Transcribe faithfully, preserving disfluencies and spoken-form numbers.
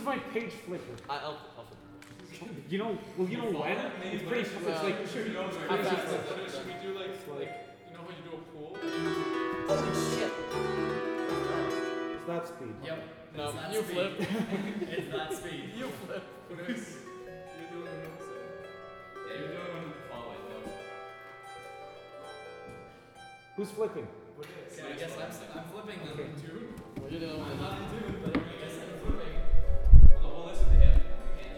my page flipper? I, I'll, I'll flip. You know, well, you know when? It's pretty. It's Well, like. should we, How should fast? we do like, like, you know how you do a pool? Holy shit! It's that speed. Yep. No, it's that you speed. flip. It's that speed. You flip. But it's, you're doing the no side. Yeah, you're doing one follow it though. Who's flipping? But it's, So I guess I'm, I'm flipping them. Okay. two. Well, you're the only I'm one. not into it, but